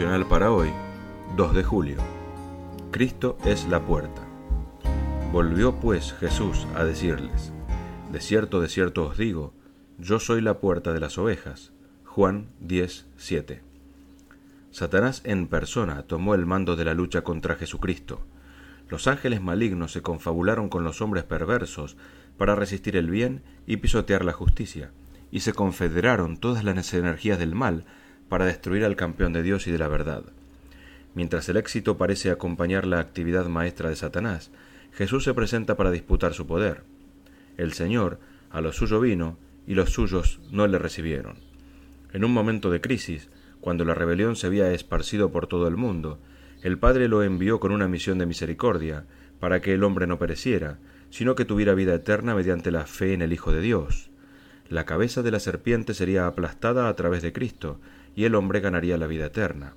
devocional para hoy, 2 de julio. Cristo es la puerta. Volvió pues Jesús a decirles: de cierto os digo, yo soy la puerta de las ovejas. Juan 10:7. Satanás en persona tomó el mando de la lucha contra Jesucristo. Los ángeles malignos se confabularon con los hombres perversos para resistir el bien y pisotear la justicia, y se confederaron todas las energías del mal para destruir al campeón de Dios y de la verdad. Mientras el éxito parece acompañar la actividad maestra de Satanás, Jesús se presenta para disputar su poder. El Señor a lo suyo vino, y los suyos no le recibieron. En un momento de crisis, cuando la rebelión se había esparcido por todo el mundo, el Padre lo envió con una misión de misericordia, para que el hombre no pereciera, sino que tuviera vida eterna mediante la fe en el Hijo de Dios. La cabeza de la serpiente sería aplastada a través de Cristo, y el hombre ganaría la vida eterna.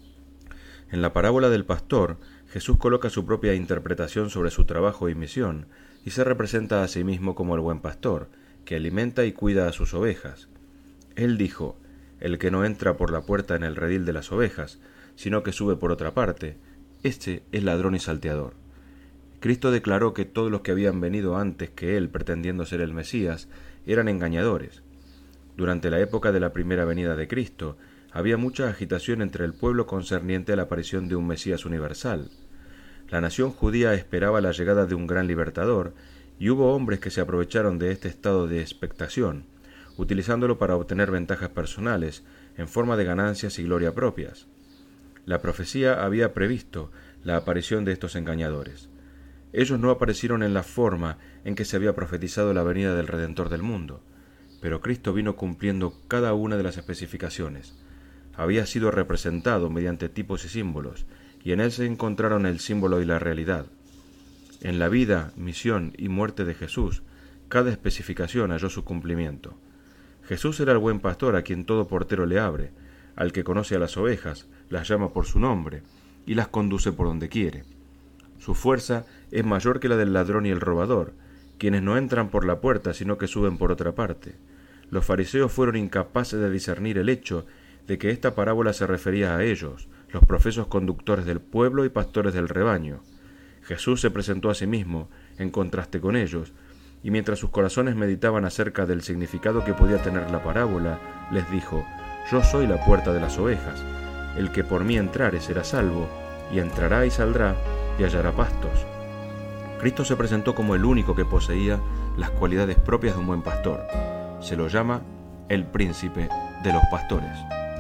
En la parábola del pastor, Jesús coloca su propia interpretación sobre su trabajo y misión, y se representa a sí mismo como el buen pastor, que alimenta y cuida a sus ovejas. Él dijo: el que no entra por la puerta en el redil de las ovejas, sino que sube por otra parte, este es ladrón y salteador. Cristo declaró que todos los que habían venido antes que él pretendiendo ser el Mesías eran engañadores. Durante la época de la primera venida de Cristo, había mucha agitación entre el pueblo concerniente a la aparición de un Mesías universal. La nación judía esperaba la llegada de un gran libertador, y hubo hombres que se aprovecharon de este estado de expectación, utilizándolo para obtener ventajas personales, en forma de ganancias y gloria propias. La profecía había previsto la aparición de estos engañadores. Ellos no aparecieron en la forma en que se había profetizado la venida del Redentor del mundo, pero Cristo vino cumpliendo cada una de las especificaciones. Había sido representado mediante tipos y símbolos, y en él se encontraron el símbolo y la realidad. En la vida, misión y muerte de Jesús, cada especificación halló su cumplimiento. Jesús era el buen pastor a quien todo portero le abre, al que conoce a las ovejas, las llama por su nombre, y las conduce por donde quiere. Su fuerza es mayor que la del ladrón y el robador, quienes no entran por la puerta, sino que suben por otra parte. Los fariseos fueron incapaces de discernir el hecho de que esta parábola se refería a ellos, los profesos conductores del pueblo y pastores del rebaño. Jesús se presentó a sí mismo, en contraste con ellos, y mientras sus corazones meditaban acerca del significado que podía tener la parábola, les dijo: yo soy la puerta de las ovejas. El que por mí entrare será salvo, y entrará y saldrá, y hallará pastos. Cristo se presentó como el único que poseía las cualidades propias de un buen pastor. Se lo llama el príncipe de los pastores.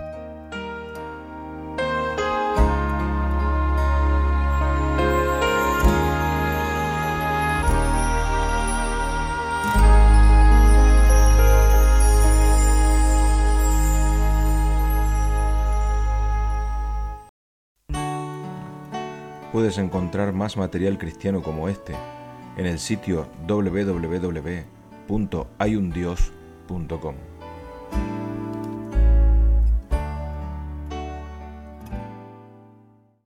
Puedes encontrar más material cristiano como este en el sitio www.hayundios.com.